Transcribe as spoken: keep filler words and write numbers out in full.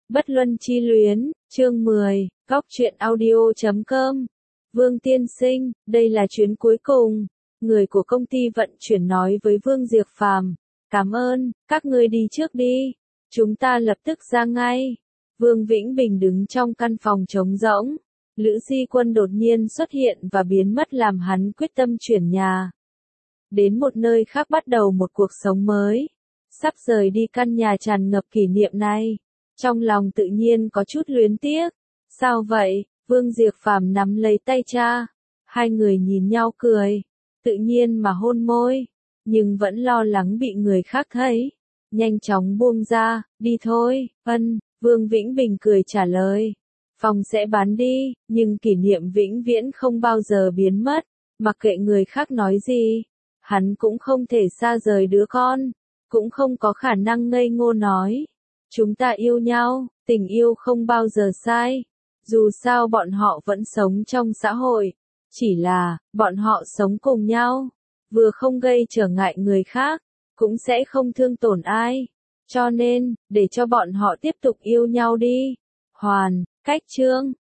Bất luân chi luyến, chương mười, góc truyện audio chấm com. Vương tiên sinh, đây là chuyến cuối cùng. Người của công ty vận chuyển nói với Vương Diệp Phàm, cảm ơn, các ngươi đi trước đi. Chúng ta lập tức ra ngay. Vương Vĩnh Bình đứng trong căn phòng trống rỗng. Lữ Di Quân đột nhiên xuất hiện và biến mất làm hắn quyết tâm chuyển nhà. Đến một nơi khác bắt đầu một cuộc sống mới. Sắp rời đi căn nhà tràn ngập kỷ niệm này. Trong lòng tự nhiên có chút luyến tiếc. Sao vậy? Vương Diệp Phàm nắm lấy tay cha. Hai người nhìn nhau cười. Tự nhiên mà hôn môi. Nhưng vẫn lo lắng bị người khác thấy. Nhanh chóng buông ra, đi thôi, ân, Vương Vĩnh Bình cười trả lời. Phòng sẽ bán đi, nhưng kỷ niệm vĩnh viễn không bao giờ biến mất. Mặc kệ người khác nói gì, hắn cũng không thể xa rời đứa con. Cũng không có khả năng ngây ngô nói. Chúng ta yêu nhau, tình yêu không bao giờ sai. Dù sao bọn họ vẫn sống trong xã hội. Chỉ là, bọn họ sống cùng nhau. Vừa không gây trở ngại người khác, cũng sẽ không thương tổn ai. Cho nên, để cho bọn họ tiếp tục yêu nhau đi. Hoàn, cách chương.